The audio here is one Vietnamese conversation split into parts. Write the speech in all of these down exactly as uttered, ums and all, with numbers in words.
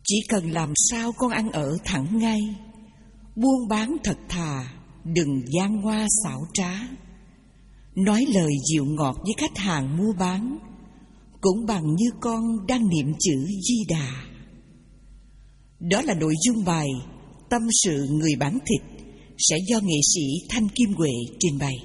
Chỉ cần làm sao con ăn ở thẳng ngay, buôn bán thật thà, đừng gian hoa xảo trá. Nói lời dịu ngọt với khách hàng mua bán, cũng bằng như con đang niệm chữ Di Đà. Đó là nội dung bài Tâm sự người bán thịt, sẽ do nghệ sĩ Thanh Kim Huệ trình bày.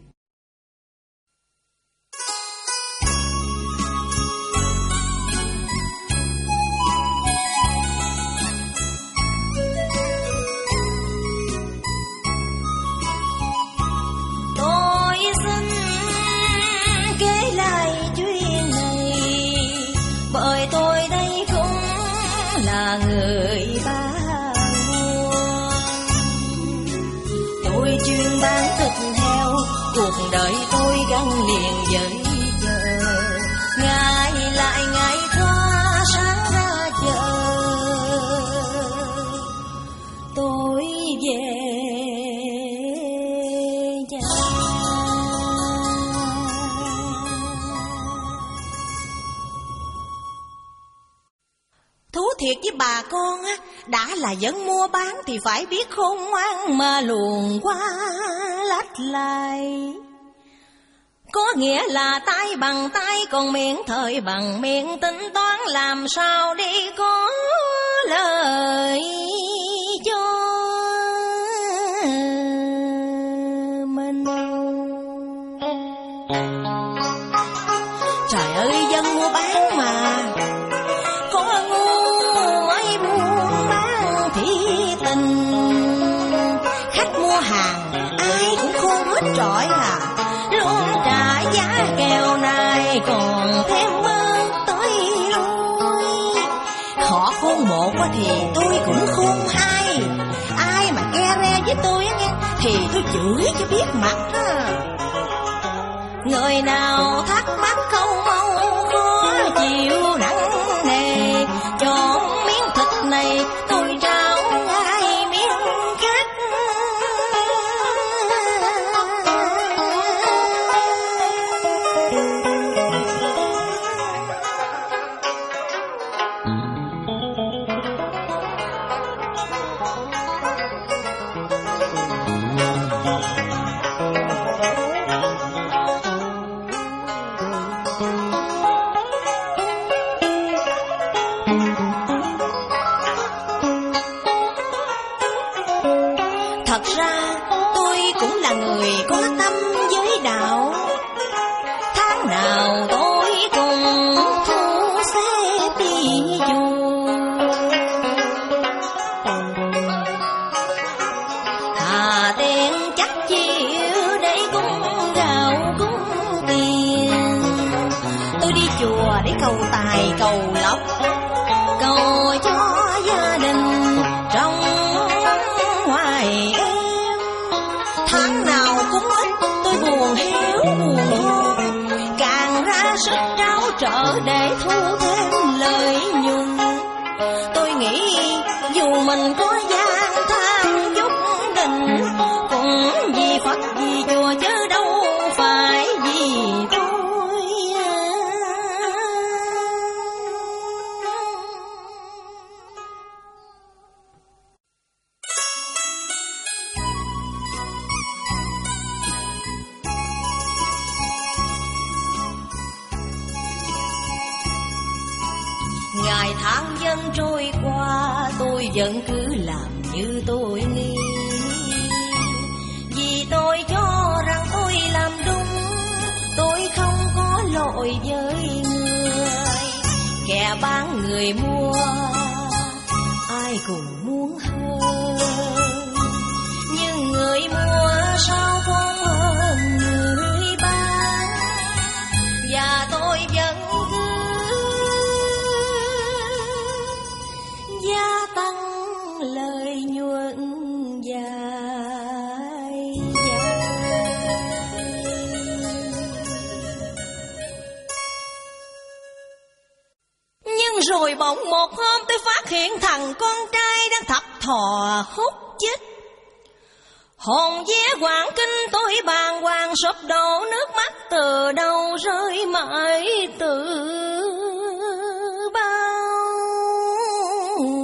Người bán buôn, tôi chuyên bán thịt heo, cuộc đời tôi gắn liền với giờ. Ngày lại ngày qua sáng ra chợ, tôi về nhà. Thú thiệt với bà con á, đã là dân mua bán thì phải biết khôn ngoan mà luồn qua lách lại. Có nghĩa là tay bằng tay, còn miệng thời bằng miệng, tính toán làm sao đi có lời cho mình. Trời ơi, dân mua bán mà có ngu mới buôn bán thiệt tình. Khách mua hàng ai cũng khôn hết trọi à, luôn trả giá kèo này còn thêm mơ tới lui. Họ khôn một thì tôi cũng khôn hai, ai mà ke re với tôi á nghe thì tôi chửi cho biết mặt á. Người nào thắc mắc không mau khó chịu nặng nề, chọn miếng thịt này tôi trao ngay miếng khác. Thật ra tôi cũng là người có tâm với đạo, tháng nào tôi cũng thu xếp đi chùa. Hà tiền chắc chiều để cúng gạo cúng tiền, tôi đi chùa để cầu tài cầu lộc, cầu cho gia đình trong ngoài em. Tháng nào cũng ít tôi buồn hiu buồn khô, càng ra sức tráo trở để thu thêm lợi nhuận. Tôi nghĩ dù mình có gian tham chút định, cũng vì Phật vì chùa chứ đâu phải vì tôi. Ngày tháng dân trôi qua, tôi vẫn cứ làm như tôi nghĩ, vì tôi cho rằng tôi làm đúng, tôi không có lỗi với người. Kẻ bán người mua, ai cũng muốn hơn, nhưng người mua sao không hơn người bán. Và tôi vẫn gia tăng lợi nhuận dài dài. Nhưng rồi bỗng một hôm tôi phát hiện thằng con trai đang thập thò hút chích. Hồn vía Hoàng Kinh tôi bàng hoàng sụp đổ, nước mắt từ đâu rơi mãi từ bao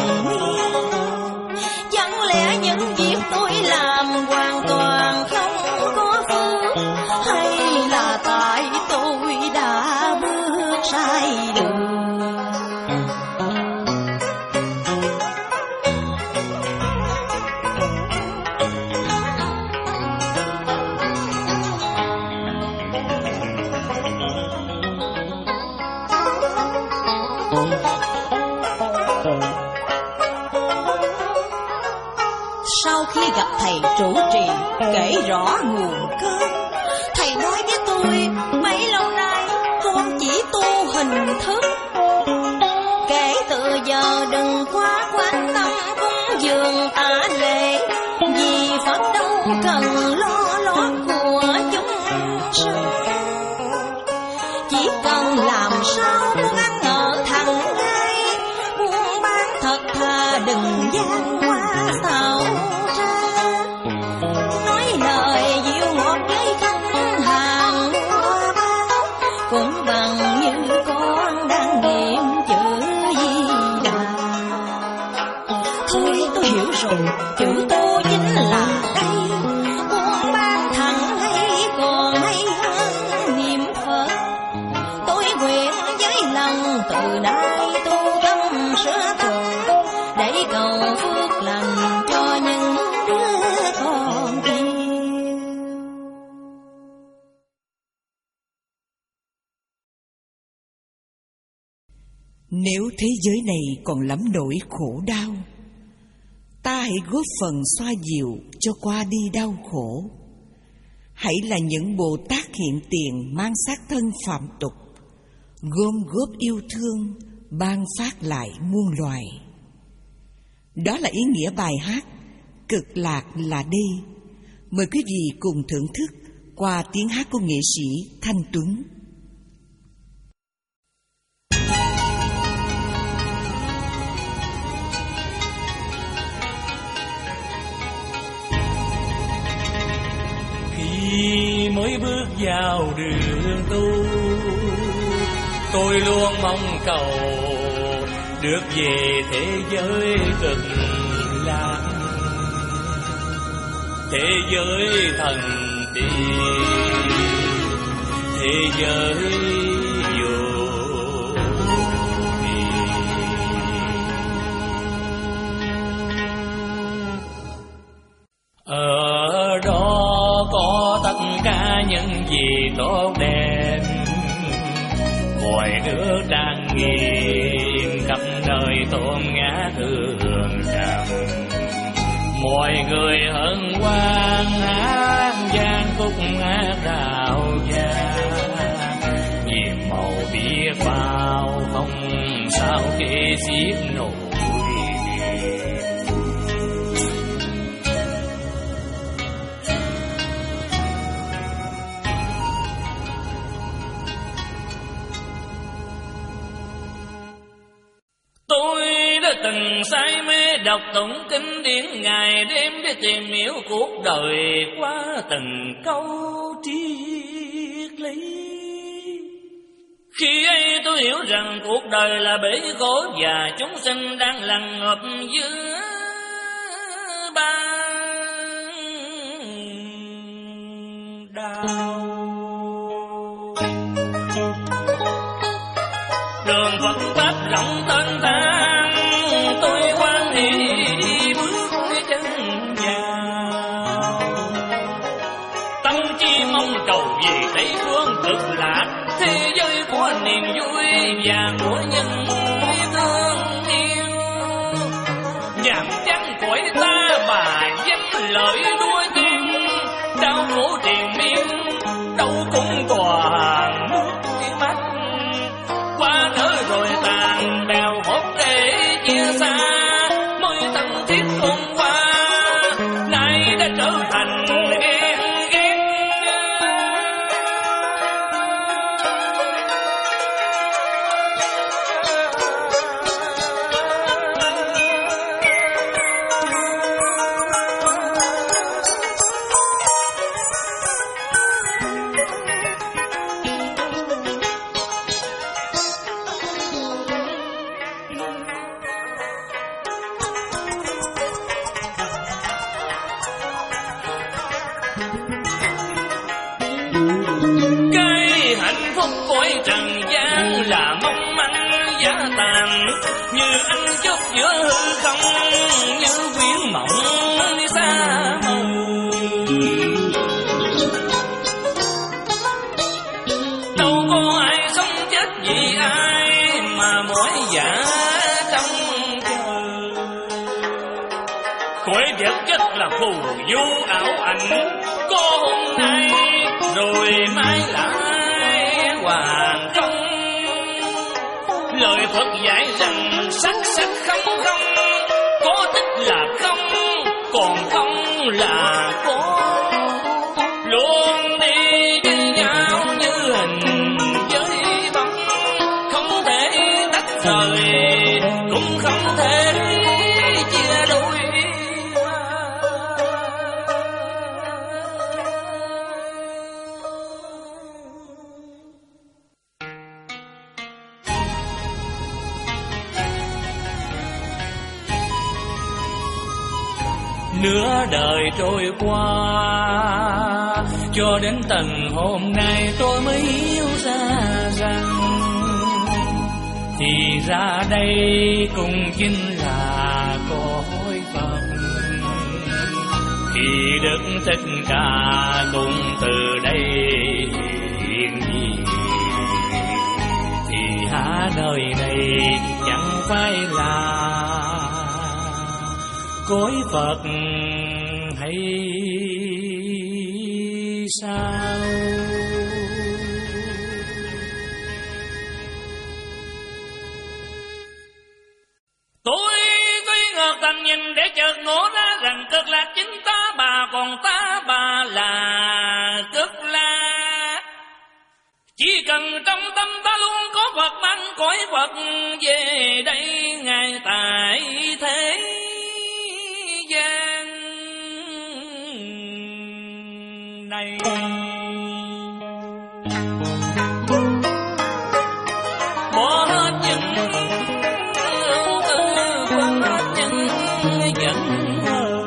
triền miên. Chẳng lẽ những việc tôi làm hoàn toàn không có phước, hay là tại tôi đã bước sai đường? Sau khi gặp thầy trụ trì kể rõ nguồn cơn, thầy nói với tôi mấy lâu nay con chỉ tu hình thức. Kể từ giờ đừng quá quan tâm cúng dường tạ lễ, vì Phật đâu cần lo lót của chúng sinh. Chỉ cần làm sao muốn ăn ở thẳng ngay, buôn bán thật thà đừng gian hoa xảo trá. Nói lời dịu ngọt với khách hàng mua bán, cũng bằng như con đang niệm chữ Di Đà. Thôi tôi hiểu rồi, chữ tu chính là đây. Buôn bán thẳng hay còn hay hơn niệm Phật. Tôi nguyện với lòng từ nay tu tâm sửa tội, để cầu phước lành cho những đứa con yêu. Nếu thế giới này còn lắm nỗi khổ đau, ta hãy góp phần xoa dịu cho qua đi đau khổ. Hãy là những Bồ Tát hiện tiền mang xác thân phạm tục, gom góp yêu thương, ban phát lại muôn loài. Đó là ý nghĩa bài hát Cực Lạc Là Đây. Mời quý vị cùng thưởng thức qua tiếng hát của nghệ sĩ Thanh Tuấn. Khi mới bước vào đường tu, tôi luôn mong cầu được về thế giới cực lạc, thế giới thần tiên, thế giới vô biên. Ở đó có tất cả những gì tốt đẹp, cõi nước trang nghiêm, khắp nơi tôn ngã thường rằng. Mọi người hân hoan hát gian khúc hát rào vang, nhiệm màu biết bao không sao kể xiết nổi. Tôi đã từng say mê đọc tụng kinh điển ngày đêm để tìm hiểu cuộc đời qua từng câu triết lý. Khi ấy tôi hiểu rằng cuộc đời là bể khổ và chúng sinh đang lằn ngập giữa ban đau. Đường Phật pháp rộng tênh thang, tôi hoan hỷ bước chân vào. Tâm trí mong cầu về Tây phương cực lạc, thế giới của niềm vui và của những thương yêu. Nhàm chán cõi ta bà danh lợi đua chen, đau khổ triền miên đâu cũng toàn nước mắt. Qua nỡ rồi tàn bèo hốt để chia xa, mới thân thiết hôm qua nay đã trở thành ghen ghét. cõi trần gian là mong manh giá tàn, như anh chốc giữa hư không, như quyến mộng đi xa màu. Đâu có ai sống chết vì ai mà mỏi dạ trong chờ. Cõi vật chất là phù du ảo ảnh, có hôm nay rồi mai lại hoàn trong. Lời Phật dạy rằng sắc sắc không không, có tích là không, còn không là có. Luôn đi với nhau như hình với bóng, không thể tách rời, cũng không thể chia đôi. Nửa đời trôi qua, cho đến tận hôm nay tôi mới hiểu ra rằng thì ra đây cũng chính là cõi Phật. Khi Đức Thích Ca cũng từ đây hiện diện, thì há nơi này chẳng phải là cõi Phật hay sao? Tôi tuy ngược tầm nhìn để chợt ngộ ra rằng cực lạc chính ta bà, còn ta bà là cực lạc. Chỉ cần trong tâm ta luôn có Phật mang cõi Phật về đây ngài tại thế gian này. Bỏ hết những ưu tư, quên hết những giận hờn.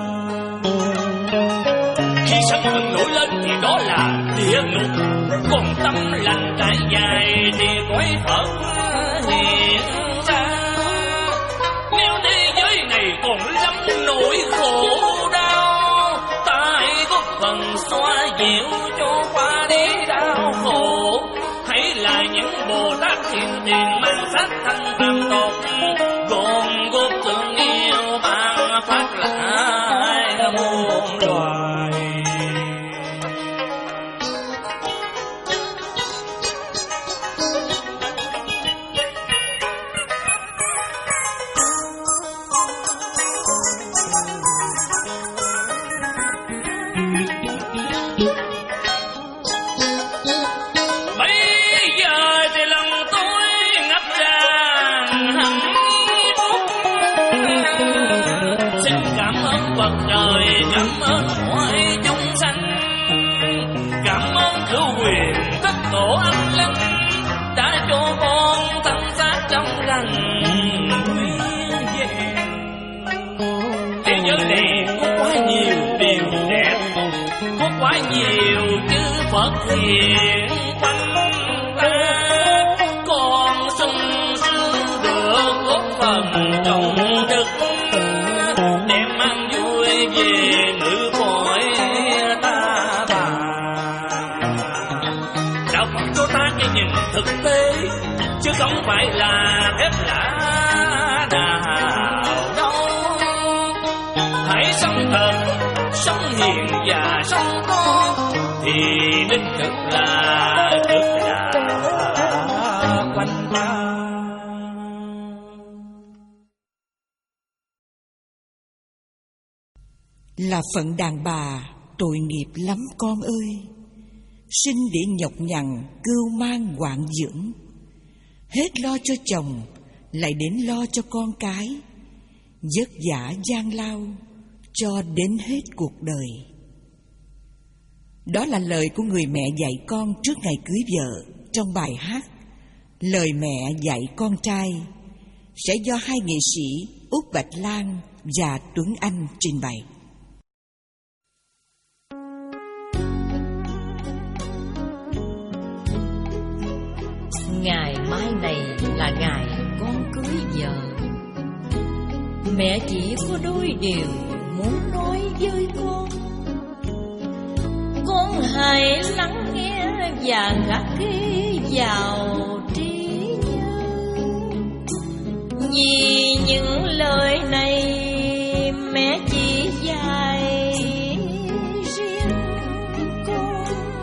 Khi sân hận nổi lên thì đó là địa ngục, còn tâm lành trải dài thì cõi Phật hiện ra. Nếu thế giới này còn lắm nỗi khổ đau, ta hãy góp phần xoa dịu cho qua đi đau khổ. Hãy là những Bồ Tát thiện tiền mang sát thân tam tộc, gồm góp thương yêu ban phát lại muôn loài. Cảm ơn mọi chúng sanh, cảm ơn cứu quyền tất tổ anh linh đã cho con thân xác trong lành nguyên vẹn. Thế giới này có quá nhiều điều đẹp, có quá nhiều chư Phật hiền quanh ta, con sung sướng được góp phần trong đức đem mang vui về ngự cõi ta bà. Đạo Phật cho ta cái nhìn thực tế, chứ không phải là phép lạ nào đâu. Hãy sống thật, sống hiền và sống tốt, thì đích thực là cực lạc quanh ta. Là phận đàn bà tội nghiệp lắm con ơi, sinh để nhọc nhằn cưu mang quạng dưỡng, hết lo cho chồng lại đến lo cho con cái, vất vả gian lao cho đến hết cuộc đời. Đó là lời của người mẹ dạy con trước ngày cưới vợ trong bài hát Lời mẹ dạy con trai, sẽ do hai nghệ sĩ Út Bạch Lan và Tuấn Anh trình bày. ngày mai này là ngày con cưới vợ. Mẹ chỉ có đôi điều muốn nói với con. Con hãy lắng nghe và gác ghi vào trí nhớ. Vì những lời này mẹ chỉ dạy riêng con.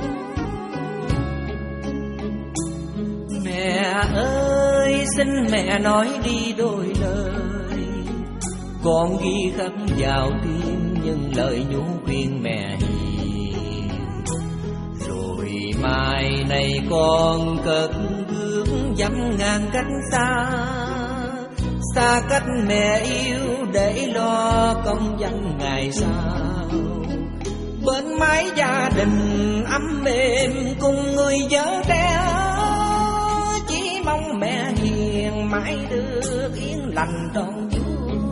Mẹ ơi, xin mẹ nói đi đôi lời, con ghi khắc vào tim những lời nhủ khuyên mẹ hiền. Rồi mai này con cất bước dăm ngàn cách xa, xa cách mẹ yêu để lo công danh ngày sau. Bên mái gia đình ấm êm cùng người vợ trẻ, chỉ mong mẹ hiền mãi được yên lành trọn vui.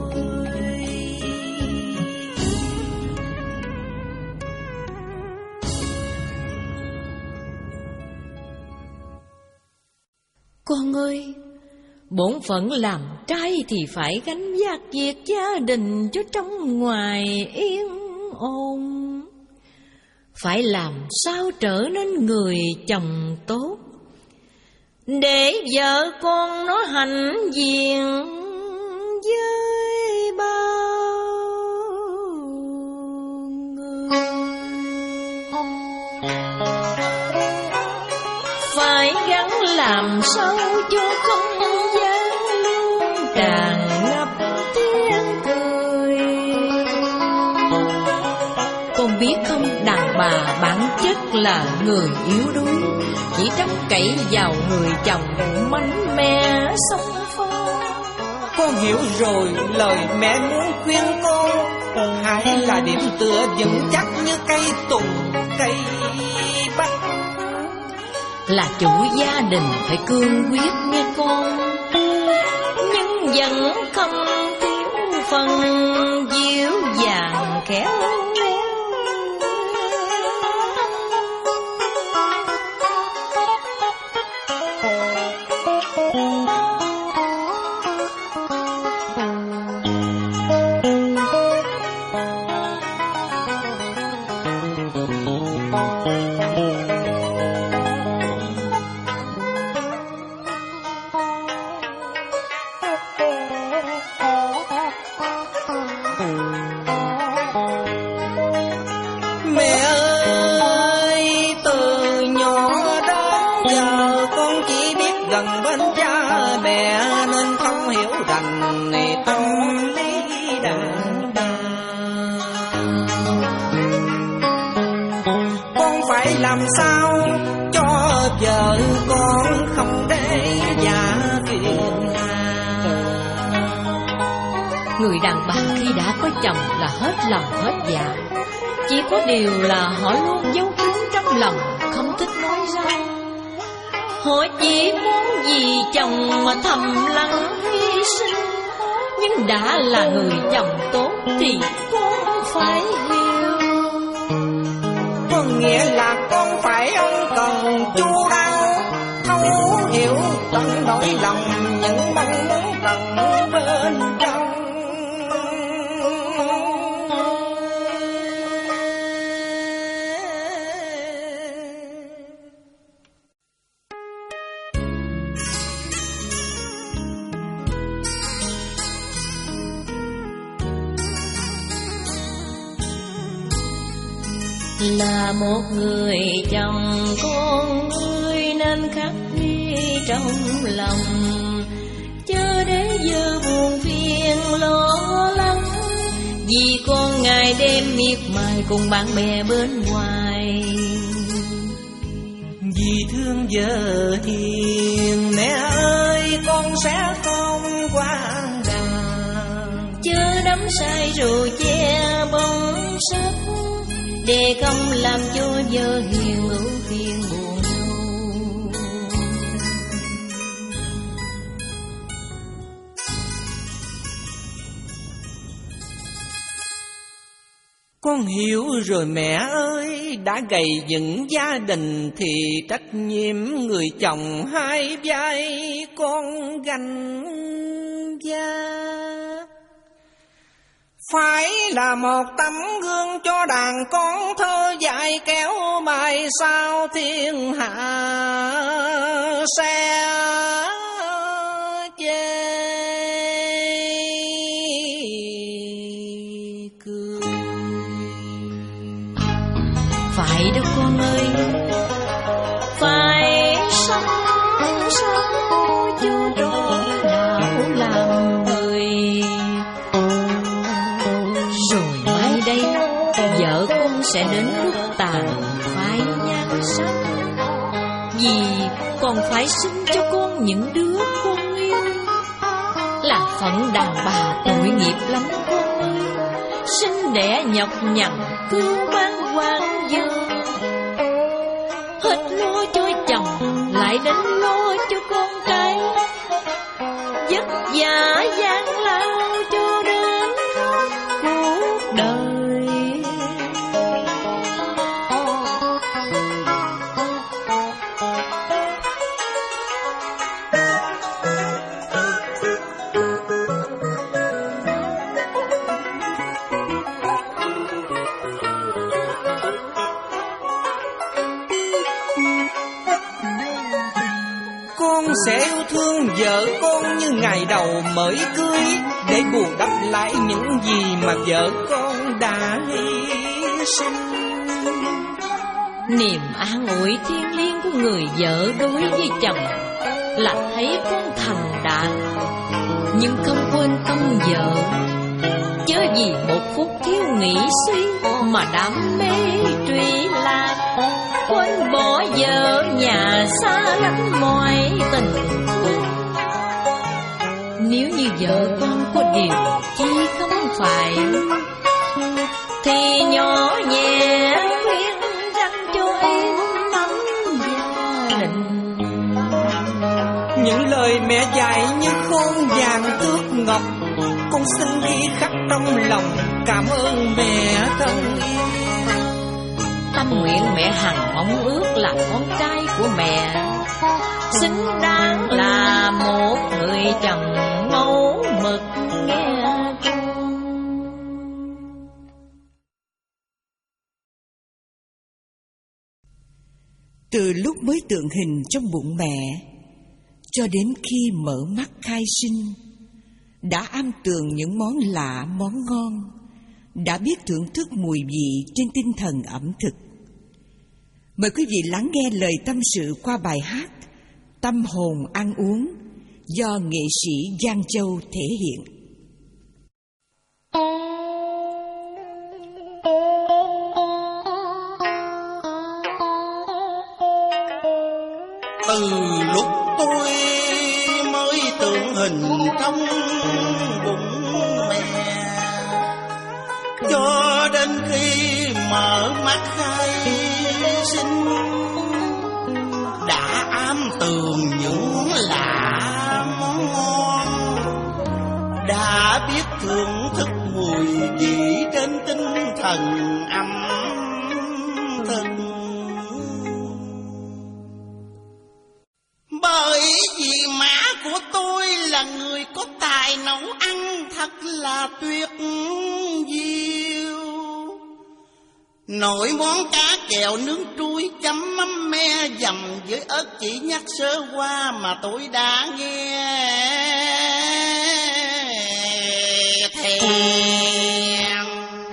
Con ơi, bổn phận làm trai thì phải gánh vác việc gia đình cho trong ngoài yên ổn. Phải làm sao trở nên người chồng tốt, để vợ con nó hạnh diện với bao người. Phải gắng làm sao cho không gian luôn tràn ngập tiếng cười. Con biết không, đàn bà bản chất là người yếu đuối, chỉ trông cậy vào người chồng mạnh mẽ song pha. Con hiểu rồi, lời mẹ muốn khuyên con hãy là điểm tựa vững chắc như cây tùng, cây bách. Là chủ gia đình phải cương quyết nghe con, nhưng vẫn không thiếu phần dịu dàng khéo léo. Làm sao cho vợ con không để giả phiền hà. Người đàn bà khi đã có chồng là hết lòng hết dạ, chỉ có điều là họ luôn giấu kín trong lòng, không thích nói ra. Họ chỉ muốn vì chồng mà thầm lặng hy sinh. Nhưng đã là người chồng tốt thì con phải hiểu. Có nghĩa là con phải ân cần chu đáo, thấu hiểu tận nỗi lòng những mong muốn tận bên trong. Là một người chồng con ơi nên khắc ghi trong lòng, chớ để giờ buồn phiền lo lắng. Vì con ngày đêm miệt mài cùng bạn bè bên ngoài. Vì thương vợ hiền mẹ ơi con sẽ không quan đàn, chớ đắm say rồi che bóng sắc, để không làm cho vợ hiền ưu phiền buồn lâu. Con hiểu rồi mẹ ơi, đã gầy dựng gia đình thì trách nhiệm người chồng hai vai con gánh gia. Phải là một tấm gương cho đàn con thơ dạy kéo mai sau thiên hạ sẽ chê cười. Phải đó con ơi, phải sống sao cho rõ đạo làm người. Rồi mai đây vợ con sẽ đến lúc tàn phai nhan sắc, vì còn phải sinh cho con những đứa con yêu. Là phận đàn bà tội nghiệp lắm con ơi, sinh đẻ nhọc nhằn cưu mang quan dương. Hết lo cho chồng lại đến lo cho con cái, vất vả gian lao cho đến cuộc đời. Con sẽ yêu thương vợ con như ngày đầu mới cưới, để bù đắp lại những gì mà vợ con đã hy sinh. Niềm an ủi thiêng liêng của người vợ đối với chồng là thấy con thành đạt, nhưng không quên công vợ. Chớ vì một phút thiếu nghĩ suy mà đam mê truy lạc, quên bỏ vợ nhà xa lánh mọi tình thương. Nếu như vợ con có điều chi không phải, thì nhỏ nhẹ khuyên răng cho em nắm gia đình. Những lời mẹ dạy như khôn vàng tước ngọc, con xin ghi khắc trong lòng cảm ơn mẹ thân yêu. Tâm nguyện mẹ hằng mong ước là con trai của mẹ xứng đáng là một người chồng mẫu mực nghe con. Từ lúc mới tượng hình trong bụng mẹ cho đến khi mở mắt khai sinh, đã am tường những món lạ món ngon, đã biết thưởng thức mùi vị trên tinh thần ẩm thực. Mời quý vị lắng nghe lời tâm sự qua bài hát Tâm hồn ăn uống do nghệ sĩ Giang Châu thể hiện. Từ lúc tôi mới tượng hình trong bụng mẹ, cho đến khi mở mắt khai sinh, đã ám tường những lạ món ngon, đã biết thưởng thức mùi vị trên tinh thần ẩm thực. Bởi vì má của tôi là người có tài nấu ăn thật là tuyệt diệu. Nổi món cá kèo nướng trui chấm mắm me dầm với ớt chỉ nhắc sơ qua mà tôi đã nghe thèm.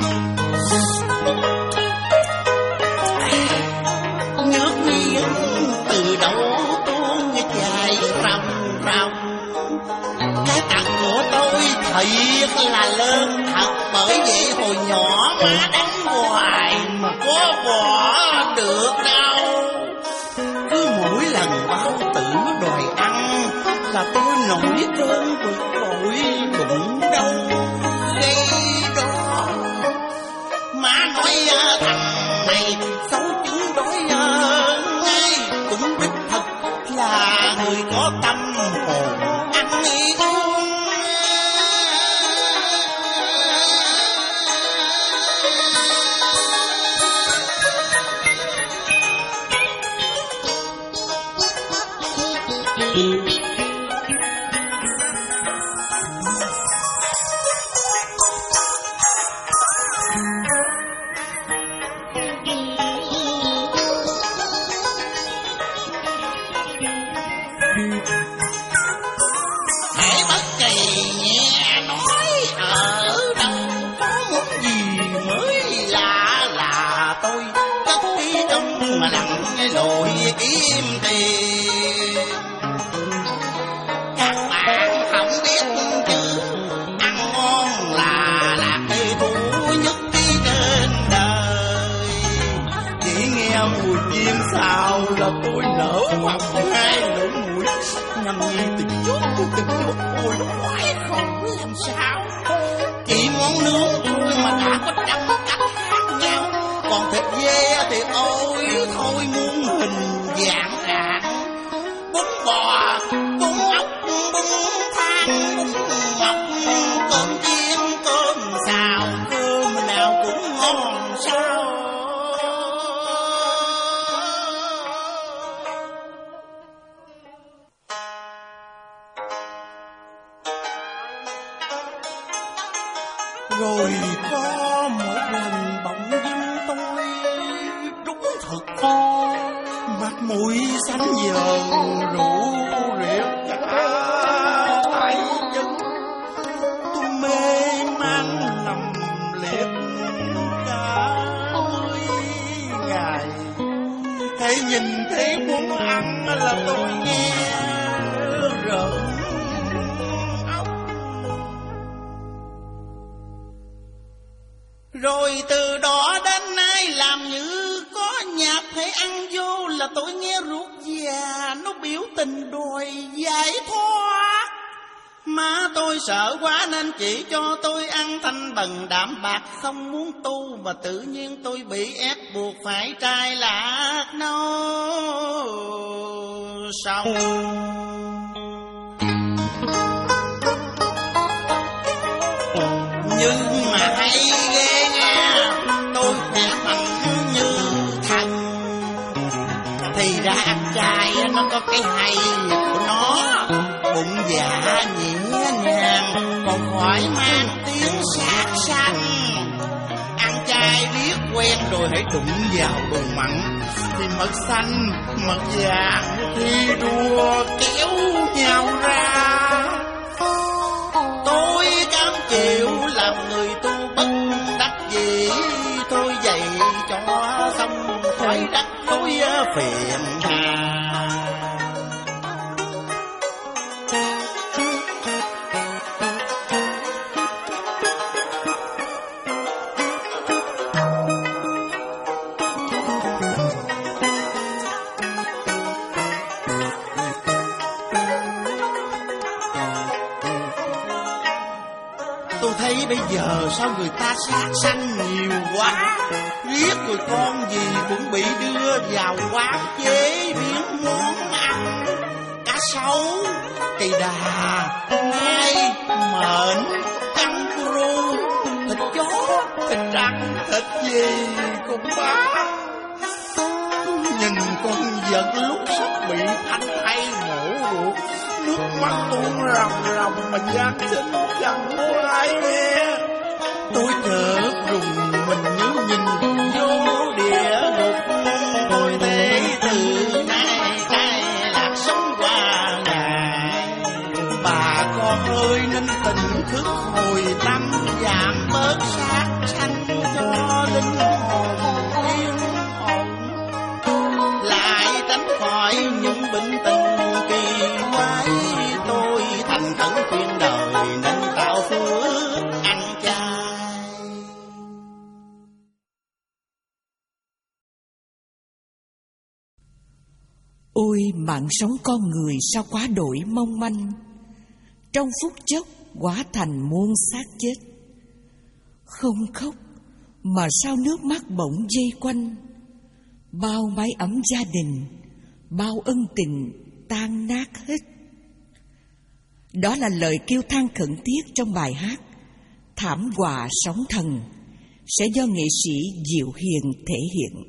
Nước miếng từ đâu tuôn dài ròng ròng. Cái tặng của tôi thiệt là lớn thật, bởi vậy hồi nhỏ má đánh hoài mà có bỏ được đâu. Cứ mỗi lần bao tử đòi ăn là tôi nổi cơn bực bội bụng đau gây đó. Má nói thằng này xấu chứng đói ngay, cũng đích thật là người có tâm hồn ăn uống. hễ bất kỳ nghe nói ở đâu có một gì mới lạ là tôi cất đi trong mà lặng lội kiếm tiền. Các bạn không biết chứ ăn ngon là lạc cây thú nhất đi trên đời. Chỉ nghe mùi chim xào là tôi nở mộng hai lỗ mũi, nhầm nhi tình chút của tình một ôi khoái không làm sao. Chỉ món nướng thôi mà đã có trăm cách khác nhau, còn thịt dê thì ôi thôi muôn hình dạng rạng. Bún bò, bún ốc, bún than, bún mọc, cơm chiên, cơm xào, cơm nào cũng ngon sao. Rồi có một lần bỗng dưng tôi đúng thật mặt mũi xanh dờn rủ rượt cả tay chân. Tôi mê man nằm liệt cả mươi ngày, hãy nhìn thấy muốn ăn là tôi nghe rợn. Rồi từ đó đến nay làm như có nhạc hãy ăn vô là tôi nghe ruột già nó biểu tình đòi giải thoát. Má tôi sợ quá nên chỉ cho tôi ăn thanh bần đạm bạc không muốn tu, mà tự nhiên tôi bị ép buộc phải trai lạc nấu xong. Nhưng mà hay ghê nha, tôi khỏe mạnh như thần. Thì ra ăn chay nó có cái hay của nó, bụng dạ nhẹ nhàng còn khỏi mang tiếng sát sanh. Ăn chay biết quen rồi hãy đụng vào đồ mặn thì mật xanh mật vàng thi đua kéo nhau ra. Tôi cam chịu làm người tu bất đắc dĩ, tôi dạy cho xong khỏi đắc tôi phiền hà. Tôi thấy bây giờ sao người ta sát sanh nhiều quá, riết rồi con gì cũng bị đưa vào quán chế biến món ăn. Cá sấu, cây đà, nai, mện, kangaroo, thịt chó, thịt trắng, thịt gì cũng bán. Nhìn con vật lúc sắp bị anh hay mổ ruột, nước mắt tuôn ròng ròng mà giác sinh chẳng có ai nghe. Tôi chợt rùng mình như nhìn vô địa ngục. Tôi thấy từ nay cai lạc sống qua ngày. Bà con ơi nên tỉnh thức hồi tâm, giảm bớt sát sanh cho linh hồn yên ổn, lại tránh khỏi những bệnh tình kỳ quái. Tôi thành khẩn khuyên đời nên tạo phước ăn chay. Ôi mạng sống con người sao quá đổi mong manh, trong phút chốc hóa thành muôn xác chết. Không khóc mà sao nước mắt bỗng dây quanh, bao mái ấm gia đình, bao ân tình tan nát hết. Đó là lời kêu than khẩn thiết trong bài hát Thảm họa sóng thần, sẽ do nghệ sĩ Diệu Hiền thể hiện.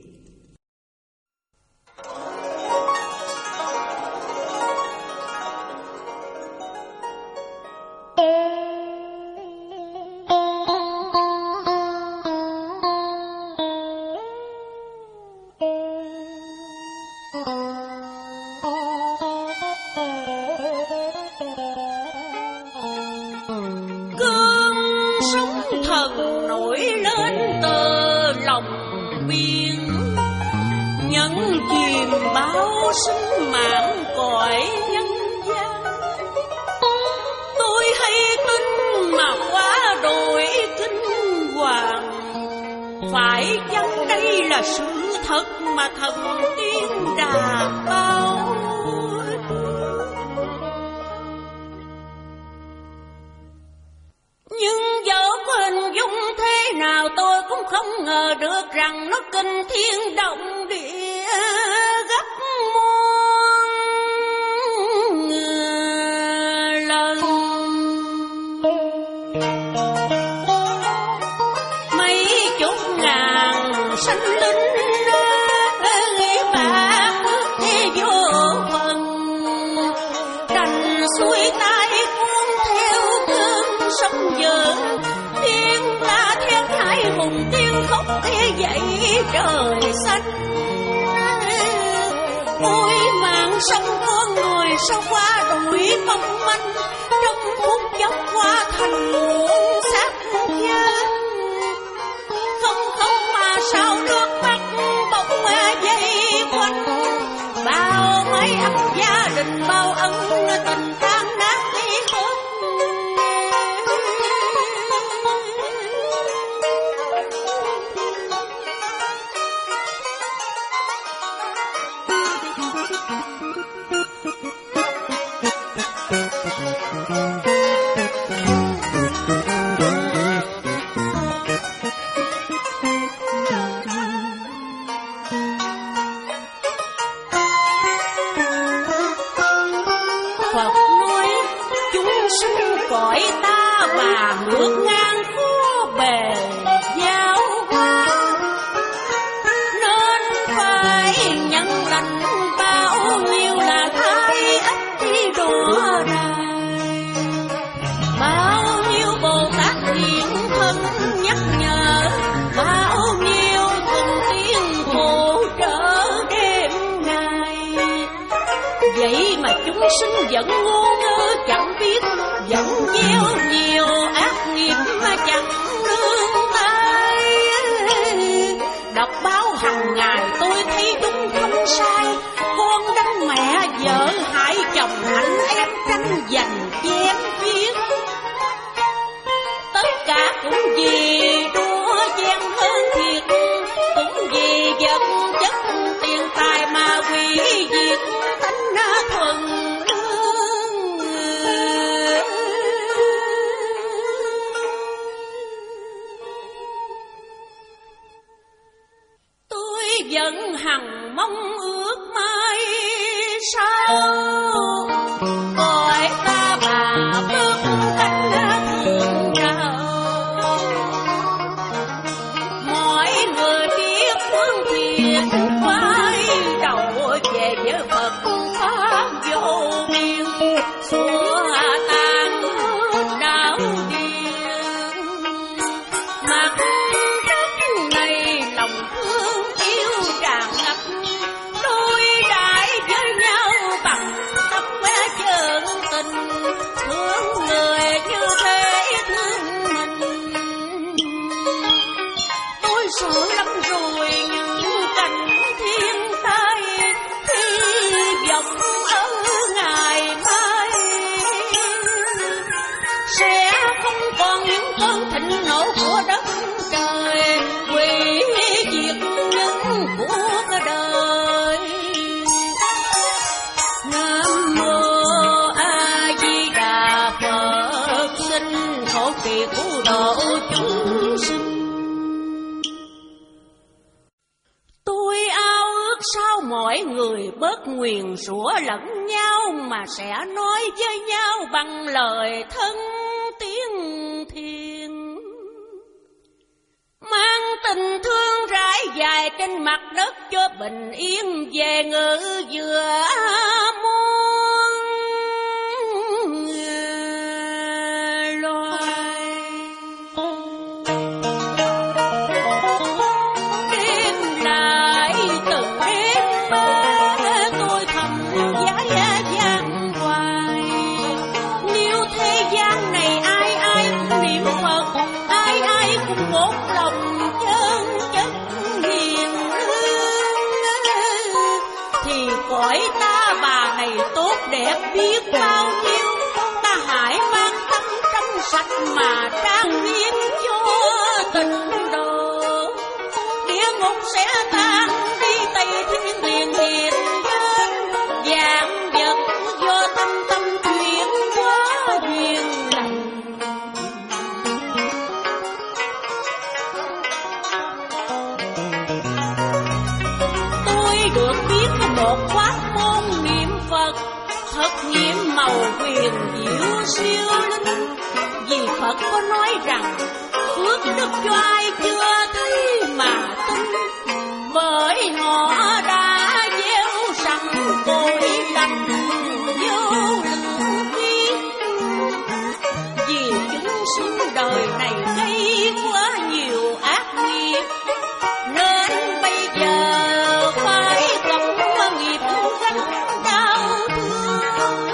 biển, nhẫn chìm bao sinh mạng cõi nhân gian. Tôi hay tin mà quá đổi kinh hoàng, phải chăng đây là sự thật mà thần tiên đà bao? Nhưng dẫu có hình dung thế nào tôi cũng không ngờ được rằng nó kinh thiên động địa gấp muôn lần. Mấy chục ngàn sinh linh nghĩ bạc thế vô phần, đành xuôi tay cuốn theo cơn sóng dữ. Tiếng la thét hai hùng tiếng khóc thế dậy trời xanh. Ôi mạng sống con người sao qua đuổi mong manh, trong phút chốc qua thành muôn xác nhân. Không không mà sao nước mắt bỗng dây quanh, bao mấy ấm gia đình bao ân tình tan nát đi hết. Phật nói chúng sinh cõi ta và ngược ngang khó bề giao hóa, nên phải nhận lành bao nhiêu là thái ấp đi đùa đài. Bao nhiêu Bồ Tát hiện thân nhắc nhở, bao nhiêu thần tiên hỗ trợ đêm ngày. Vậy mà chúng sinh vẫn ngu ngơ chẳng biết, vẫn gieo nhiều ác nghiệp mà chẳng nương tay. Đọc báo hàng ngày tôi thấy đúng không sai, con đánh mẹ vợ hại chồng anh em tranh giành chén chiếc. Tất cả cũng vì đua chen hơn thiệt, cũng vì vật chất tiền tài mà hủy diệt tánh thuần lương. Tôi vẫn hằng mong ước mai sau, cõi ta bà bước cánh thương trào. Mọi người biết phương thiện quay đầu về với Phật pháp vô biên, xua tan đau điên. Mặt đất này lòng thương yêu tràn ngập, đôi đại với nhau bằng tâm chân tình. Thương người như thế thương mình, tôi sợ lắm rồi những cảnh thiên tai. Hy vọng ở ngày mai sẽ không còn những cơn thịnh nộ của đất trời, hủy diệt những cuộc đời. Nam mô A Di Đà Phật, xin khổ kỳ cứu độ chúng sinh. Tôi ao ước sao mọi người bớt nguyền rủa lẫn nhau, mà sẽ nói với nhau bằng lời thân tiếng thiền, mang tình thương rải dài trên mặt đất cho bình yên về ngự giữa muôn loài. Đêm lại từng đêm mơ tôi thầm giá gian hoài, nếu thế gian này ai ai cũng niệm Phật, ai ai cũng một lòng chân chất hiền. này tốt đẹp biết bao nhiêu, ta hãy mang tâm trong sạch mà trang nghiêm cho tình đồ. Địa ngục sẽ tan đi, Tây Thiên liền hiện lên, dạng vật do tâm tâm chuyển hóa duyên lành. Tôi được biết có một pháp môn niệm Phật thật nhiệm màu huyền diệu siêu linh. Vì Phật có nói rằng phước đức cho ai chưa thấy mà tin, bởi họ đã gieo sẵn cội lành vô lượng kiếp. Vì chúng sinh đời này gây quá nhiều ác nghiệp, nên bây giờ phải gặp nghiệp gánh đau thương.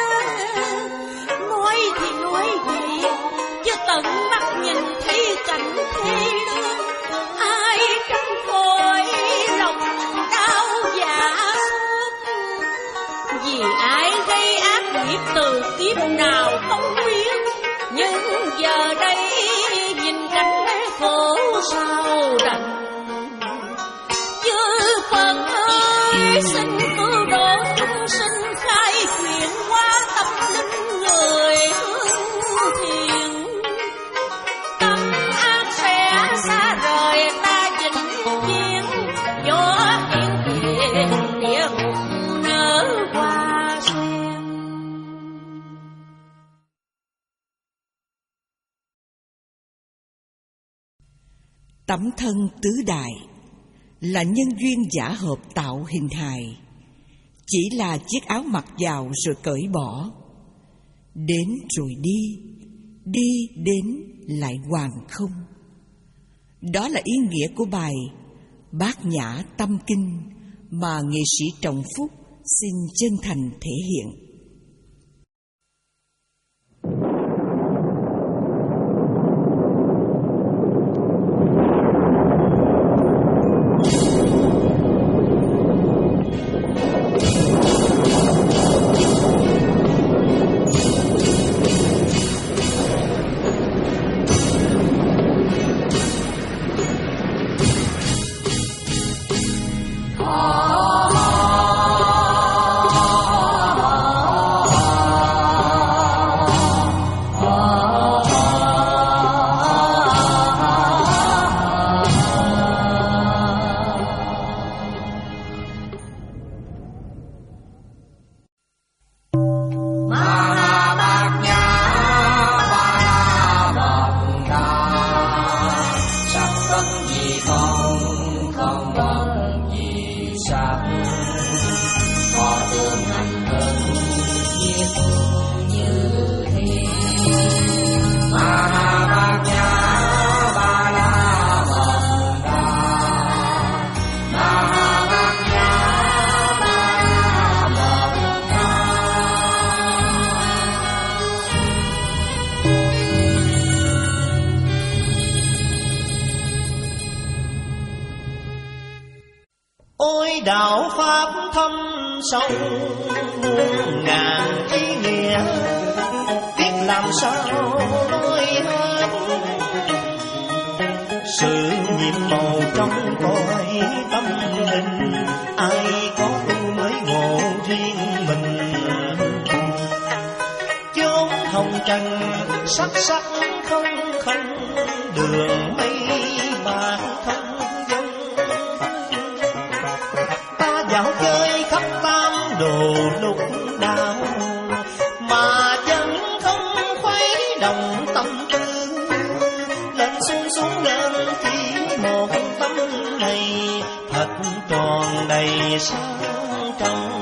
Nói thì nói gì chứ tận mắt nhìn thấy cảnh thế lương, ai tránh khỏi lòng đau dạ xót. Vì ai gây ác nghiệp từ kiếp nào không biết, nhưng giờ đây nhìn cảnh khổ sao đành. Chư Phật ơi, xin cứu độ chúng sinh, khai quyền hóa tâm linh người hướng thiện. Tâm ác sẽ xa rời ta vĩnh viễn, gió hiện hiện địa ngục nở hoa sen. Tẩm thân tứ đại là nhân duyên giả hợp tạo hình hài, chỉ là chiếc áo mặc vào rồi cởi bỏ, đến rồi đi, đi đến lại hoàn không. Đó là ý nghĩa của bài Bát Nhã Tâm Kinh mà nghệ sĩ Trọng Phúc xin chân thành thể hiện. Ôi đạo pháp thâm sâu muôn ngàn ý nghĩa, biết làm sao nói hết. Sự nhiệm màu trong cõi tâm linh, ai có tu mới ngộ riêng mình. Chốn hồng trần sắc sắc không không, đường mây bạc không dân. Ta dạo chơi khắp tam đồ lục đạo, mà chân không khuấy động tâm tư. Lên xuống xuống lên chỉ một tâm này, thật tròn đầy sáng trong.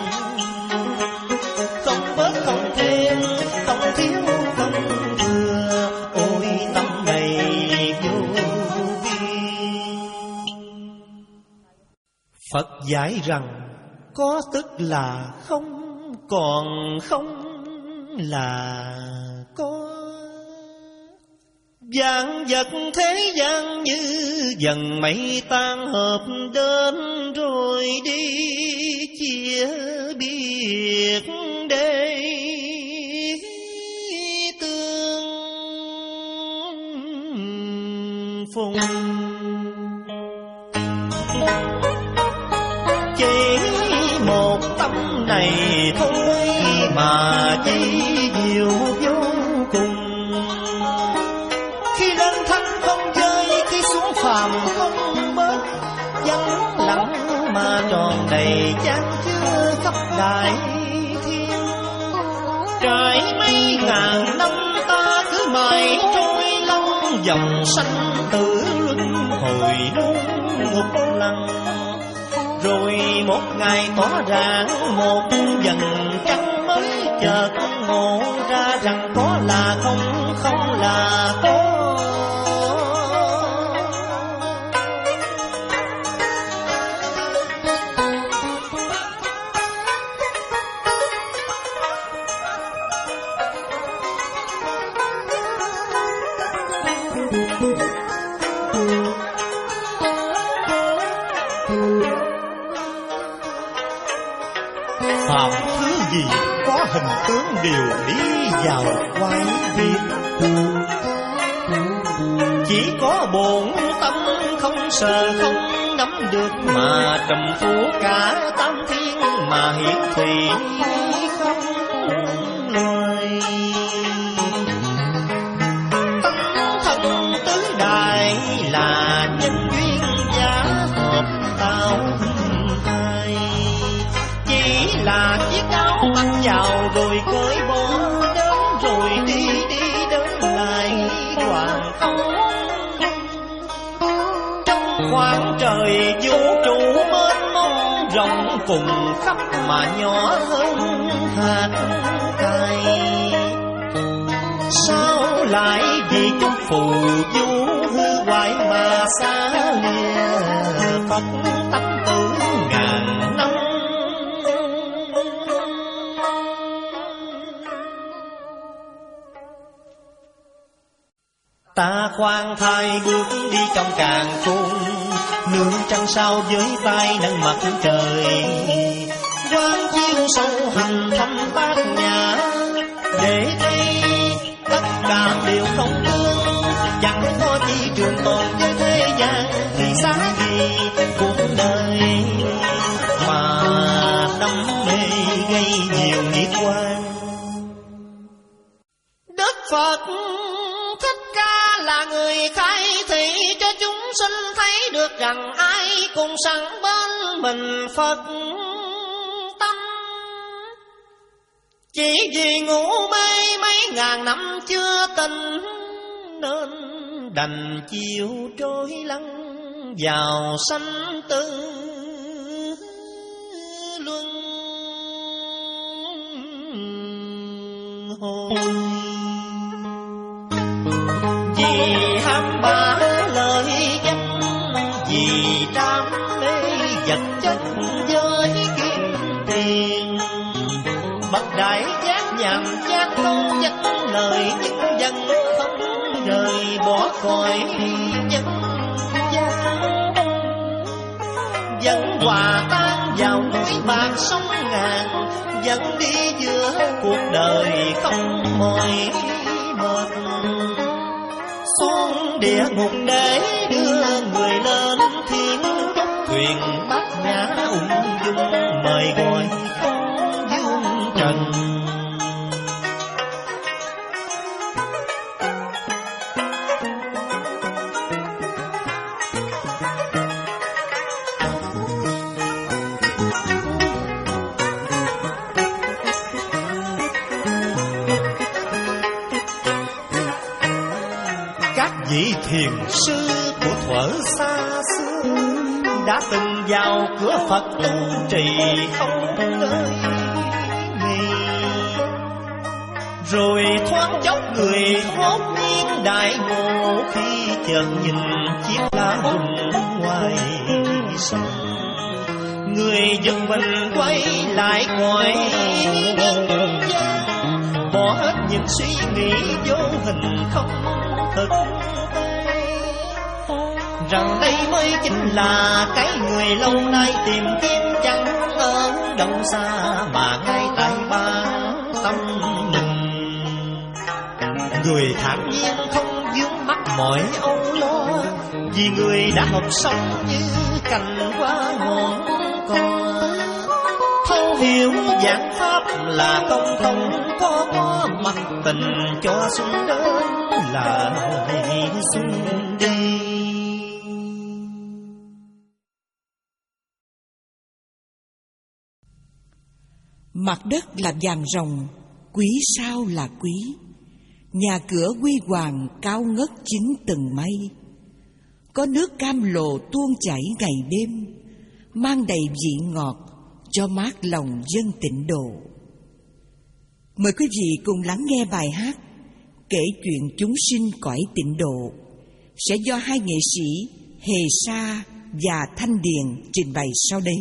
Không bớt không thêm, không thiếu không thừa, ôi tâm này vô biên. Phật giải rằng có tức là không, còn không là có. Vạn vật thế gian như dần mây tan hợp đến rồi đi, chỉ chia biệt để tương phùng. Chỉ một tâm này thôi mà chỉ nhiều vô cùng. Khi lên thanh không rơi, khi xuống phàm không bớt, vắng lặng mà tròn đầy chan chứa khắp đại thiên. Trải mấy ngàn năm ta cứ mãi trôi lâu, dòng sanh tử luân hồi luôn một lần. Rồi một ngày tỏa rạng một dần trăng mới chợt ngộ ra rằng có là không, không là có. Phạm thứ gì có hình tướng đều đi vào quay biệt. Chỉ có bổn tâm không sờ không nắm được, mà trùm phủ cả tam thiên mà hiển thị không lời. Tâm thần tứ đại là nhân duyên giá hợp tạo thai. Chỉ là chiếc áo mặc vào rồi cởi bỏ, đến rồi đi đi đến lại hoàn không. Trong khoảng trời vũ trụ mênh mông rộng cùng khắp mà nhỏ hơn hạt cày. Sao lại vì chút phù du hư hoại mà xa lìa Phật tâm tử ngàn năm. Ta khoan thai bước đi trong càn khôn, nương trăng sao với tay nâng mặt trời. Quán chiếu sâu hành thăm bát nhã, để đây tất cả đều không tương. Chẳng có chi trường tồn với thế gian, thì giá gì cuộc đời mà đam mê gây nhiều nghiệp quan. Đức Phật là người khai thị cho chúng sinh thấy được rằng ai cùng sẵn bên mình Phật tâm. Chỉ vì ngủ mê mấy ngàn năm chưa tỉnh, nên đành chịu trôi lăn vào sanh tử luân hồi. Vì ham bá lời danh, vì đam mê vật chất với kiếm tiền, bậc đại giác nhàm chán không dứt lời, nhưng dân không rời bỏ cõi nhân gian. Dân hòa tan vào núi bạc sông ngàn, dẫn đi giữa cuộc đời không mỏi mệt. Xuống địa ngục để đưa người lên thiên quốc, thuyền bát nhã ung dung mời gọi không dương trần. Vị thiền sư của thuở xa xưa đã từng vào cửa Phật tu trì không ngơi nghỉ, rồi thoáng chốc người hốt nhiên đại ngộ khi chợt nhìn chiếc lá hùng ngoài sông. Người giật mình quay lại cõi nhân gian, bỏ hết những suy nghĩ vô hình không thực, rằng đây mới chính là cái người lâu nay tìm kiếm chẳng ở đâu xa mà ngay tại bản tâm mình. Người thản nhiên không vướng mắc mọi âu lo, vì người đã học xong như cành hoa ngọn cỏ. Thấu hiểu giảng pháp là công thông, có có mặt tình cho xuân đến là xuân đi. Mặt đất là vàng rồng, quý sao là quý. Nhà cửa huy hoàng cao ngất chín tầng mây. Có nước cam lồ tuôn chảy ngày đêm, mang đầy vị ngọt cho mát lòng dân tịnh độ. Mời quý vị cùng lắng nghe bài hát kể chuyện chúng sinh cõi tịnh độ, sẽ do hai nghệ sĩ Hề Sa và Thanh Điền trình bày sau đây.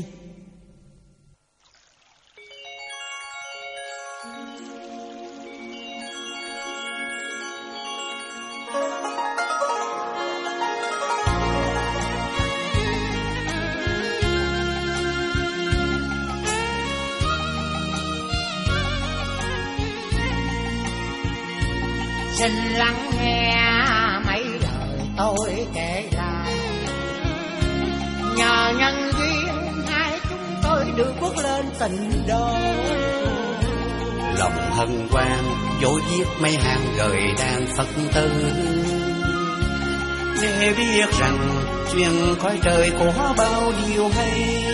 Xin lắng nghe mấy lời tôi kể lại. Nhờ nhân duyên hai chúng tôi được bước lên tịnh độ. Lòng hân hoan dối viết mấy hàng gửi đàn Phật tử, để biết rằng chuyện cõi trời có bao điều hay.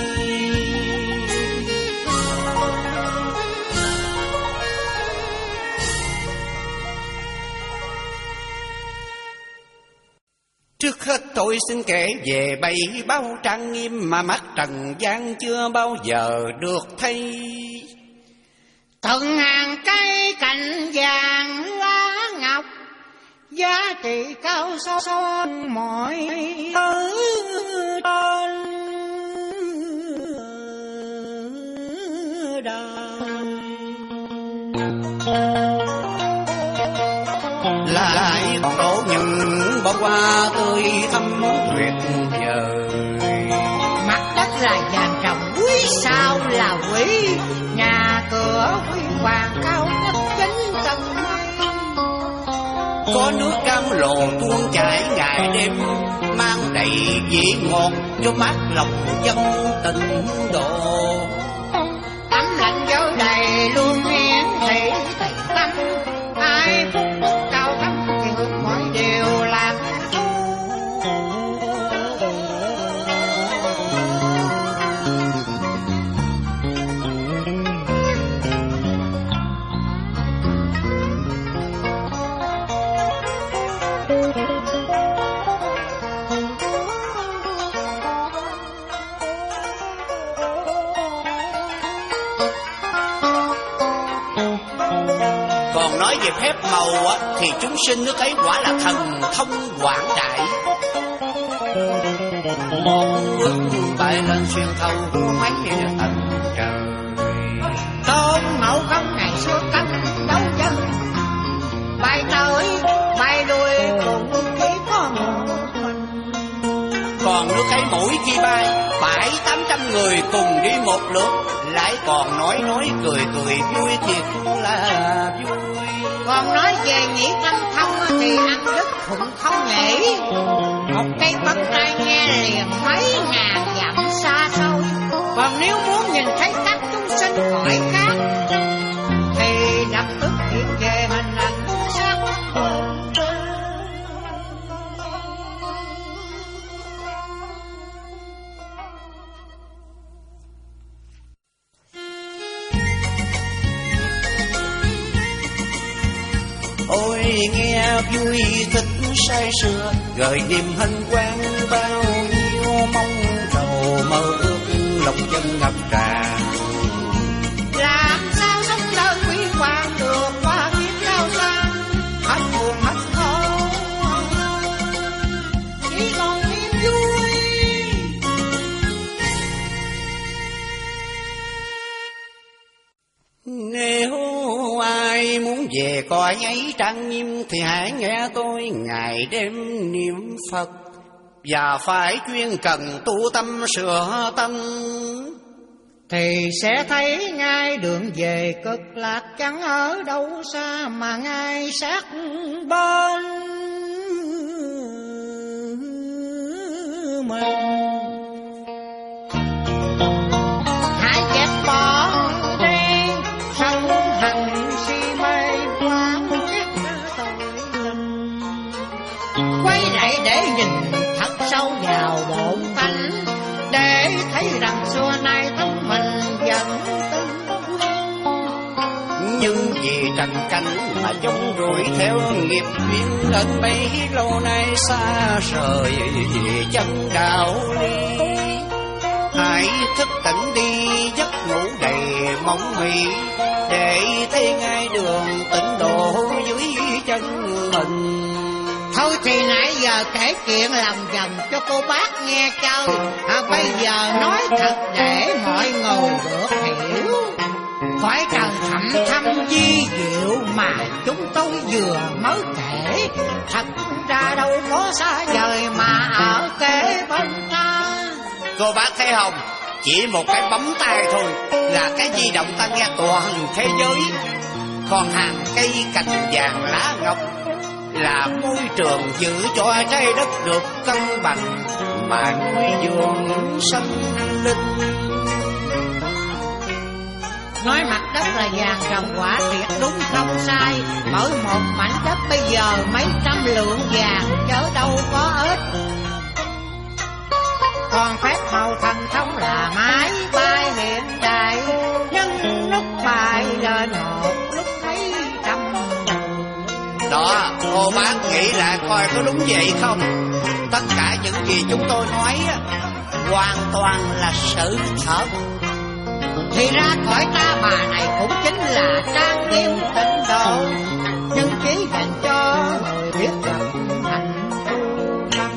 Trước hết tôi xin kể về bảy báo trang nghiêm mà mắt trần gian chưa bao giờ được thấy. Từng hàng cây cành vàng lá ngọc, giá trị cao son mọi thứ trên đời. Lại còn đổ những bông hoa tươi thắm tuyệt vời. Mặt đất là vàng rồng, quý sao là quý. Nhà cửa huy hoàng cao ngất chín tầng mây. Có nước cam lồ tuôn chảy ngày đêm, mang đầy vị ngọt cho mát lòng dân tịnh độ. Tấm lạnh dấu đầy luôn miễn thị tịnh tâm. Ai phúc đức cao thấp thì mọi điều làm. Còn nói về phép màu thì chúng sinh nước ấy quả là thần thông quảng đại. Một bước bay lên xuyên thấu mấy tầng trời. Tôn Ngộ Không ngày xưa cánh đấu chân, bay tới bay lui cũng chỉ có một mình. Còn nước ấy mỗi khi bay bảy tám trăm người cùng đi một lượt, lại còn nói nói cười cười vui thiệt là vui. Còn nói về nhĩ căn thông thì ăn đức cũng không nghĩ. Một cây bắp tai nghe liền mấy ngàn dặm xa xôi. Còn nếu muốn nhìn thấy các chúng sinh cõi khác thì lập tức hiện về hình ảnh sắc. Ôi nghe vui thích say sưa, gợi niềm hân hoan bao nhiêu mong cầu mơ ước lòng dân ngập tràn. Làm sao sống đời quý hoàng được qua kiếp cao sang, hết buồn hết khổ chỉ còn niềm vui. Nếu ai muốn về cõi ấy trang nghiêm thì hãy nghe tôi ngày đêm niệm Phật, và phải chuyên cần tu tâm sửa tâm. thì sẽ thấy ngay đường về cực lạc chẳng ở đâu xa mà ngay sát bên mình. Hãy dẹp bỏ đi sân hận si mê quán ghét tội tình, quay lại để nhìn thật sâu vào bổn tánh, để thấy rằng xưa nay thân mình vẫn tin. Nhưng vì trần cánh mà chống rủi theo nghiệp duyên, đến bấy lâu nay xa rời chân đạo lý. Hãy thức tỉnh đi giấc ngủ đầy mong mị, để thấy ngay đường tịnh độ dưới chân mình. Thôi thì nãy giờ kể chuyện làm vòng cho cô bác nghe chơi, à, bây giờ nói thật để mọi người được hiểu. Cõi trần thẳm thâm vi diệu mà chúng tôi vừa mới kể, thật ra đâu có xa vời mà ở kế bên ta. Cô bác thấy không, chỉ một cái bấm tay thôi là cái di động ta nghe toàn thế giới. Còn hàng cây cành vàng lá ngọc là môi trường giữ cho trái đất được cân bằng mà nuôi dưỡng sinh linh. Nói mặt đất là vàng trồng quả thiệt đúng không sai, mỗi một mảnh đất bây giờ mấy trăm lượng vàng chớ đâu có ít. Còn phép màu thần thông là máy bay hiện đại, nhưng lúc bay lên một lúc mấy trăm. Đó, cô bác nghĩ lại coi có đúng vậy không? Tất cả những gì chúng tôi nói hoàn toàn là sự thật. Thì ra cõi ta bà này cũng chính là trang nghiêm tịnh độ, nhưng chỉ dành cho người biết gặp hạnh tu thân.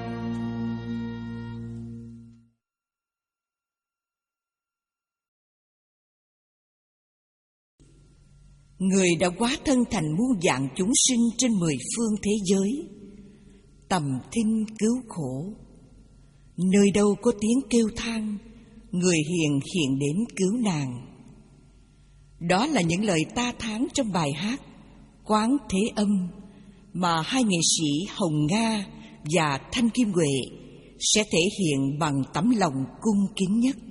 Người đã hóa thân thành muôn vạn chúng sinh trên mười phương thế giới, tầm thinh cứu khổ. Nơi đâu có tiếng kêu than, người hiền hiện đến cứu nàng. Đó là những lời ta thán trong bài hát Quán Thế Âm mà hai nghệ sĩ Hồng Nga và Thanh Kim Huệ sẽ thể hiện bằng tấm lòng cung kính nhất.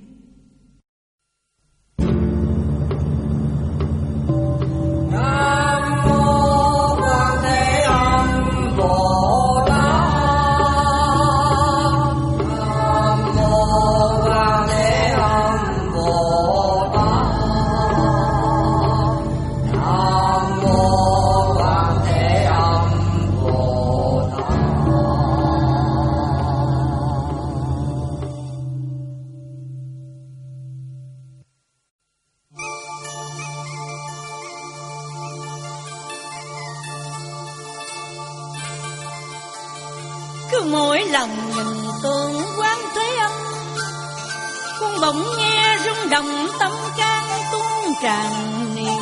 Cứ mỗi lần nhìn tượng Quán Thế Âm, con bỗng nghe rung động tâm can tuôn tràn niềm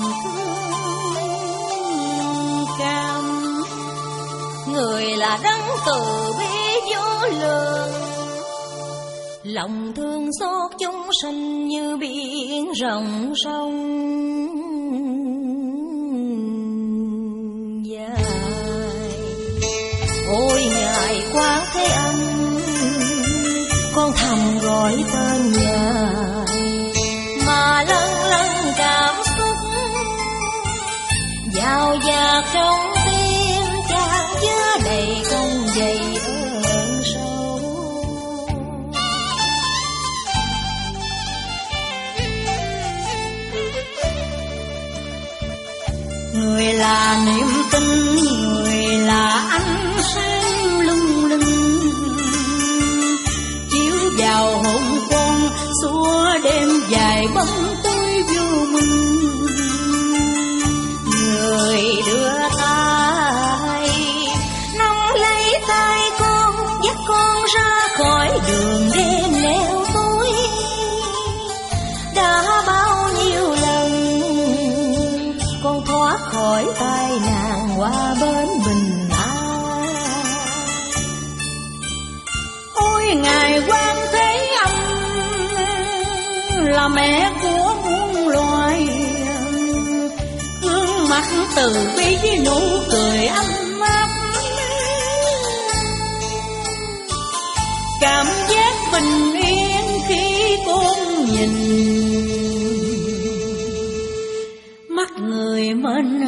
thương cam. Người là đấng từ bi vô lượng, lòng thương xót chúng sinh như biển rộng sông. Ôi Ngài Quán Thế Âm, con thầm gọi tên Ngài mà lâng lâng cảm xúc dào dạt trong tim, chan chứa đầy không dày ơn sâu. Người là niềm tin, người là ánh sáng lung linh, chiếu vào hồn con xua đêm dài bóng tối vô minh. Người đưa tay nắm lấy tay con, dắt con ra khỏi đường đêm neo tối. Đã bao nhiêu lần con thoát khỏi tai nạn qua bên bình an. Ôi Ngài Quán Thế Âm, là mẹ của muôn loài, gương mặt từ bi với nụ cười ấm áp, cảm giác bình yên khi con nhìn mắt người mênh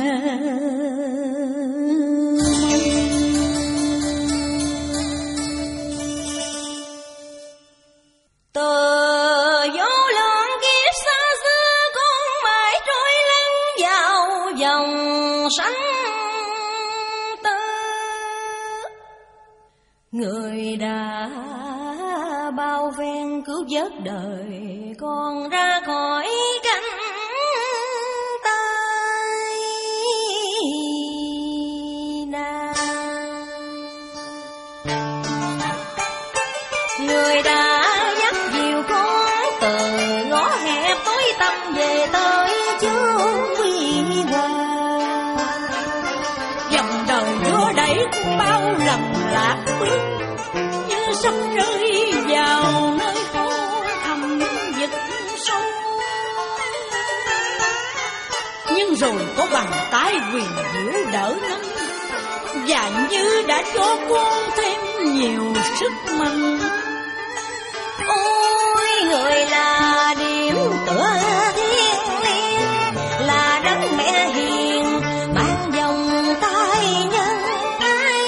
từ gió lớn kiếp xa xưa, con mãi trôi lăn vào dòng sanh tử. Người đã bao phen cứu vớt đời con ra khỏi cánh tay nàng, người đã dắt dìu con từ ngõ hẹp tối tăm về tới chốn quy hoàng. dòng đời đưa đẩy bao lần lạc bước, như sắp rơi vào nơi khô thẳm vực sâu. Nhưng rồi có bàn tay quyền diệu đỡ nâng, và như đã cho con thêm nhiều sức mạnh. Ôi người là điểm tựa thiên liêng, là đấng mẹ hiền ban vòng tay nhân ái.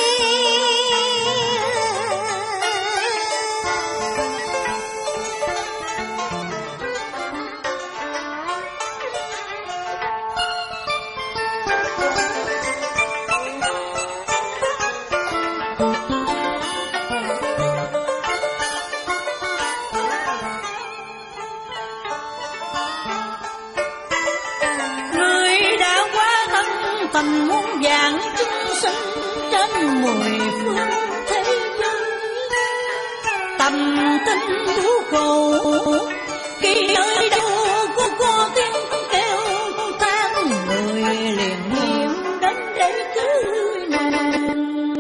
Người đã quá thân tình muôn vàng chúng sinh trên mười phương thế giới, tâm tinh thú cầu khi nơi đâu có có tiếng kêu than, người liền niệm đến để cứu nàng.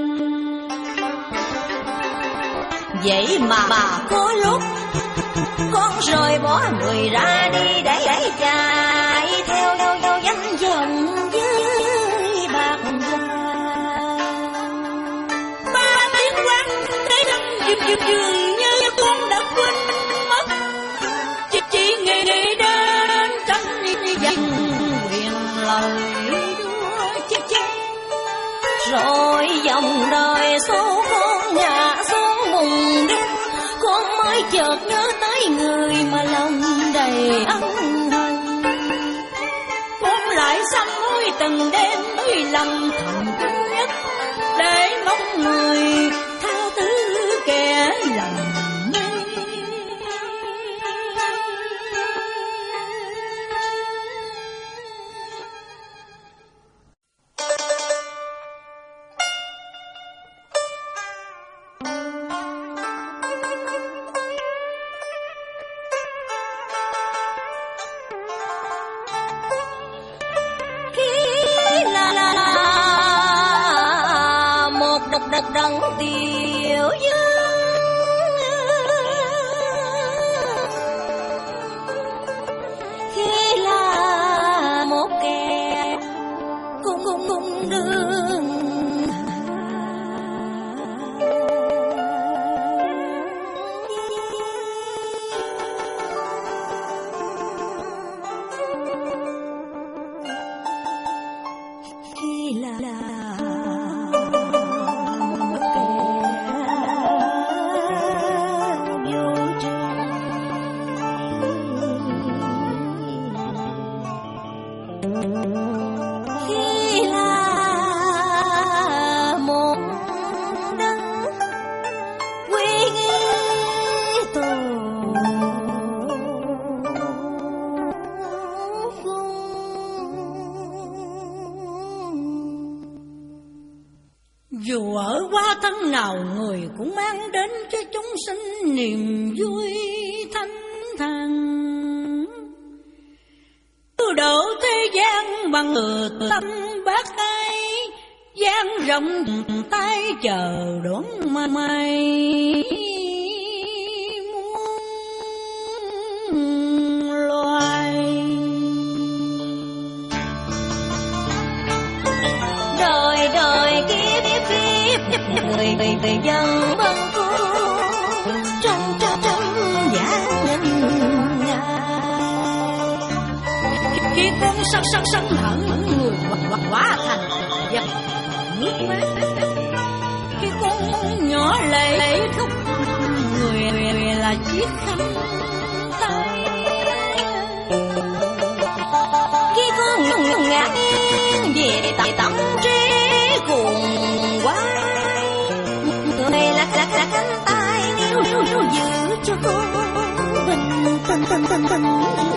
Vậy mà bà có lúc con rời bỏ người ra đi để để chạy theo đâu đâu danh vọng với bạc vàng. Ba tiếng quán để năm dịp dịp dường như con đã quên mất, chỉ chỉ nghĩ đến tranh giành quyền lời đua chết chết. Rồi dòng đời số con ngã xuống bùn đất, con mới chợt nhớ tới người mà lòng đầy ân hận. Con lại sám hối từng đêm mới lầm thầm nhất, để mong người tha thứ kẻ lầm mê. Đất đấng điều dương, khi là một kẻ cung cung cung đường khi là dù ở quá thân nào, người cũng mang đến cho chúng sinh niềm vui thanh thản. Tu độ thế gian bằng tâm bác ái, gian rộng tay chờ đón mà mai muôn kiếp người người người dân bâng khuâng trong trong trong giả nhân khi con sắp sắp sắp hẳn người hoặc hóa thành vật nước mắt, khi con nhỏ lệ khóc người là chiếc khăn tay, khi con ngừng ngã về tại tâm trí cùng quái, người là là là cánh tay níu níu níu giữ cho con bình tình tình tình tình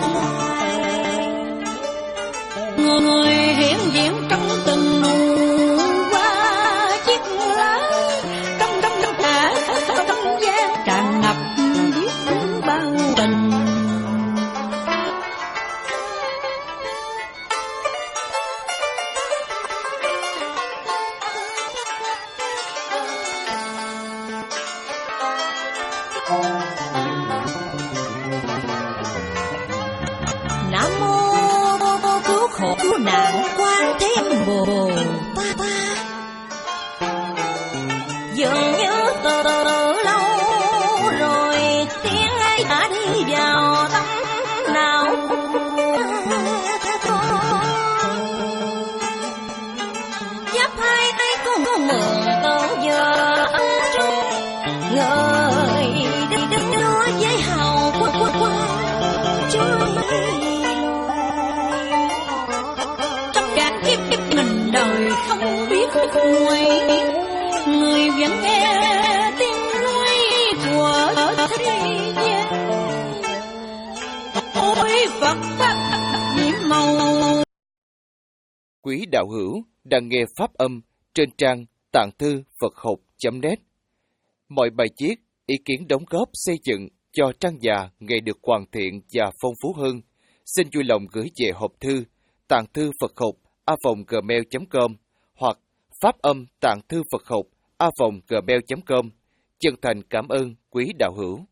người người hiện diện trong từng nụ hoa chiếc lá, trong trong trong cả không gian tràn ngập biết bao tình. Nam mô cứu khổ cứu nạn Quan Thế Bồ Tát. Dường như từ lâu rồi tiếng ấy đã đi vào tâm nào, giáp hai tay con có mượn từ giờ người đi đứng đó với hào quang quang quang trôi Trong cả kiếp kiếp mình đời không biết nguôi, người vẫn nghe tiếng nói của thế gian. Ôi Phật Pháp nhiệm màu. Quý đạo hữu đang nghe pháp âm trên trang tạng thư Phật học chấm net. Mọi bài viết, ý kiến đóng góp xây dựng cho trang già ngày được hoàn thiện và phong phú hơn, xin vui lòng gửi về hộp thư tạng thư Phật học a vòng gmail chấm com hoặc pháp âm tạng thư Phật học a vòng gmail chấm com. Chân thành cảm ơn quý đạo hữu.